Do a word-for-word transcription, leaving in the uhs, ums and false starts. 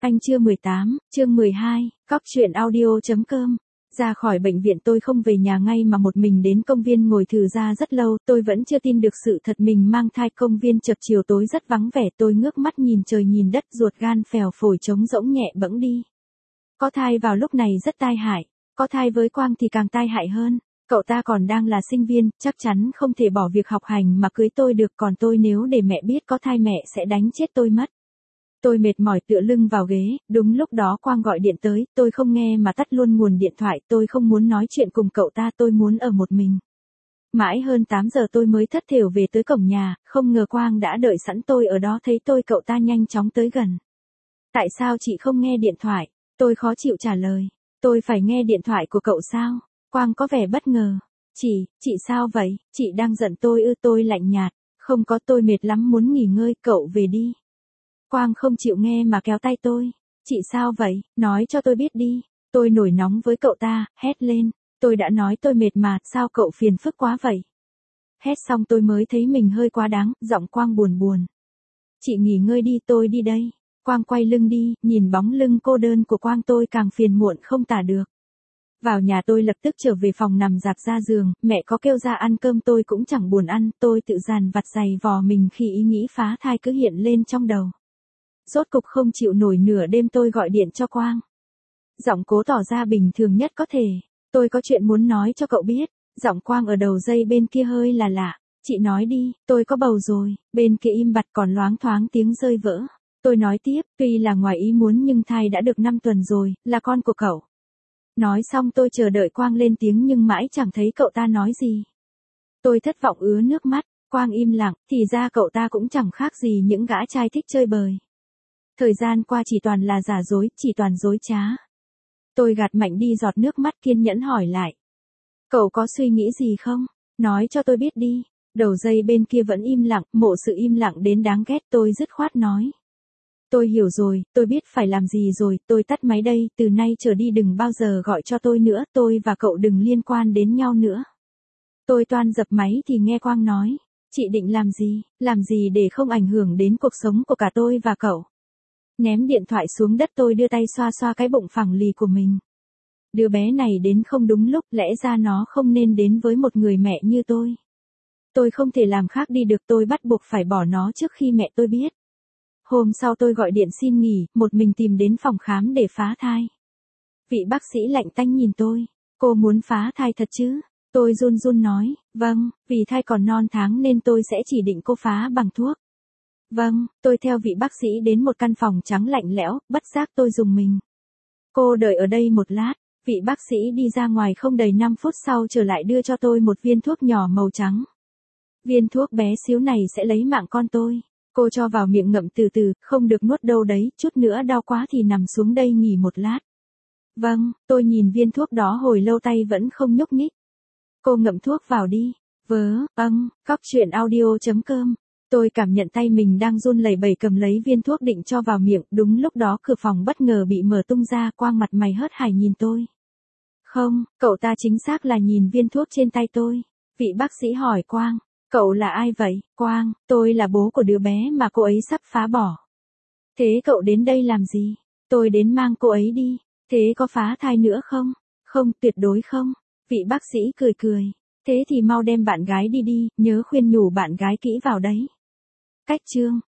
Anh chưa mười tám, chương mười hai, cóc truyện audio.com. Ra khỏi bệnh viện tôi không về nhà ngay mà một mình đến công viên ngồi thử ra rất lâu, tôi vẫn chưa tin được sự thật mình mang thai. Công viên chập chiều tối rất vắng vẻ, tôi ngước mắt nhìn trời nhìn đất, ruột gan phèo phổi trống rỗng nhẹ bẫng đi. Có thai vào lúc này rất tai hại, có thai với Quang thì càng tai hại hơn. Cậu ta còn đang là sinh viên, chắc chắn không thể bỏ việc học hành mà cưới tôi được, còn tôi nếu để mẹ biết có thai mẹ sẽ đánh chết tôi mất. Tôi mệt mỏi tựa lưng vào ghế, đúng lúc đó Quang gọi điện tới, tôi không nghe mà tắt luôn nguồn điện thoại, tôi không muốn nói chuyện cùng cậu ta, tôi muốn ở một mình. Mãi hơn tám giờ tôi mới thất thểu về tới cổng nhà, không ngờ Quang đã đợi sẵn tôi ở đó, thấy tôi cậu ta nhanh chóng tới gần. Tại sao chị không nghe điện thoại? Tôi khó chịu trả lời. Tôi phải nghe điện thoại của cậu sao? Quang có vẻ bất ngờ. Chị, chị sao vậy? Chị đang giận tôi ư? Tôi lạnh nhạt. Không có, tôi mệt lắm muốn nghỉ ngơi, cậu về đi. Quang không chịu nghe mà kéo tay tôi. Chị sao vậy? Nói cho tôi biết đi. Tôi nổi nóng với cậu ta, hét lên. Tôi đã nói tôi mệt mà, sao cậu phiền phức quá vậy? Hét xong tôi mới thấy mình hơi quá đáng, giọng Quang buồn buồn. Chị nghỉ ngơi đi, tôi đi đây. Quang quay lưng đi, nhìn bóng lưng cô đơn của Quang tôi càng phiền muộn không tả được. Vào nhà tôi lập tức trở về phòng nằm dạp ra giường, mẹ có kêu ra ăn cơm tôi cũng chẳng buồn ăn, tôi tự dàn vặt giày vò mình khi ý nghĩ phá thai cứ hiện lên trong đầu. Rốt cục không chịu nổi, nửa đêm tôi gọi điện cho Quang. Giọng cố tỏ ra bình thường nhất có thể. Tôi có chuyện muốn nói cho cậu biết. Giọng Quang ở đầu dây bên kia hơi là lạ. Chị nói đi, tôi có bầu rồi. Bên kia im bặt còn loáng thoáng tiếng rơi vỡ. Tôi nói tiếp, tuy là ngoài ý muốn nhưng thai đã được năm tuần rồi, là con của cậu. Nói xong tôi chờ đợi Quang lên tiếng nhưng mãi chẳng thấy cậu ta nói gì. Tôi thất vọng ứa nước mắt. Quang im lặng, thì ra cậu ta cũng chẳng khác gì những gã trai thích chơi bời. Thời gian qua chỉ toàn là giả dối, chỉ toàn dối trá. Tôi gạt mạnh đi giọt nước mắt, kiên nhẫn hỏi lại. Cậu có suy nghĩ gì không? Nói cho tôi biết đi. Đầu dây bên kia vẫn im lặng, mộ sự im lặng đến đáng ghét. Tôi dứt khoát nói. Tôi hiểu rồi, tôi biết phải làm gì rồi, tôi tắt máy đây, từ nay trở đi đừng bao giờ gọi cho tôi nữa, tôi và cậu đừng liên quan đến nhau nữa. Tôi toan dập máy thì nghe Quang nói. Chị định làm gì, làm gì để không ảnh hưởng đến cuộc sống của cả tôi và cậu? Ném điện thoại xuống đất, tôi đưa tay xoa xoa cái bụng phẳng lì của mình. Đứa bé này đến không đúng lúc, lẽ ra nó không nên đến với một người mẹ như tôi. Tôi không thể làm khác đi được, tôi bắt buộc phải bỏ nó trước khi mẹ tôi biết. Hôm sau tôi gọi điện xin nghỉ, một mình tìm đến phòng khám để phá thai. Vị bác sĩ lạnh tanh nhìn tôi. Cô muốn phá thai thật chứ? Tôi run run nói, vâng, vì thai còn non tháng nên tôi sẽ chỉ định cô phá bằng thuốc. Vâng, tôi theo vị bác sĩ đến một căn phòng trắng lạnh lẽo, bất giác tôi rùng mình. Cô đợi ở đây một lát, vị bác sĩ đi ra ngoài không đầy năm phút sau trở lại đưa cho tôi một viên thuốc nhỏ màu trắng. Viên thuốc bé xíu này sẽ lấy mạng con tôi. Cô cho vào miệng ngậm từ từ, không được nuốt đâu đấy, chút nữa đau quá thì nằm xuống đây nghỉ một lát. Vâng, tôi nhìn viên thuốc đó hồi lâu tay vẫn không nhúc nhích. Cô ngậm thuốc vào đi. Vớ, âng, cóc truyện audio.com. Tôi cảm nhận tay mình đang run lẩy bẩy cầm lấy viên thuốc định cho vào miệng, đúng lúc đó cửa phòng bất ngờ bị mở tung ra, Quang mặt mày hớt hải nhìn tôi. Không, cậu ta chính xác là nhìn viên thuốc trên tay tôi. Vị bác sĩ hỏi Quang, cậu là ai vậy? Quang, tôi là bố của đứa bé mà cô ấy sắp phá bỏ. Thế cậu đến đây làm gì? Tôi đến mang cô ấy đi. Thế có phá thai nữa không? Không, tuyệt đối không. Vị bác sĩ cười cười. Thế thì mau đem bạn gái đi đi, nhớ khuyên nhủ bạn gái kỹ vào đấy. Cách chương.